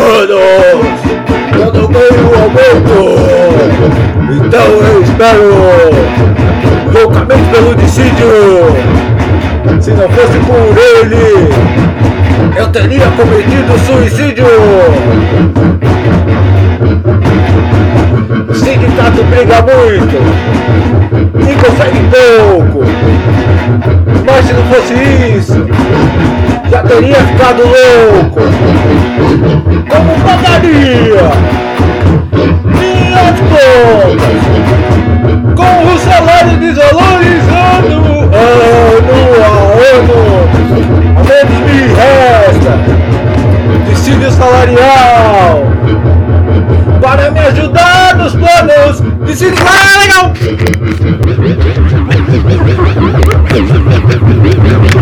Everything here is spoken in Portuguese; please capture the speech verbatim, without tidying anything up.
anos eu não ganho o aumento. Então eu espero loucamente pelo dissídio. Se não fosse por ele, eu teria cometido suicídio. O sindicato briga muito e consegue pouco. Mas se não fosse isso, já teria ficado louco. Como pagaria minhas contas com o salário desvalorizando ano a ano? Ao menos me resta dissídio salarial para me ajudar nos planos de sindicato legal.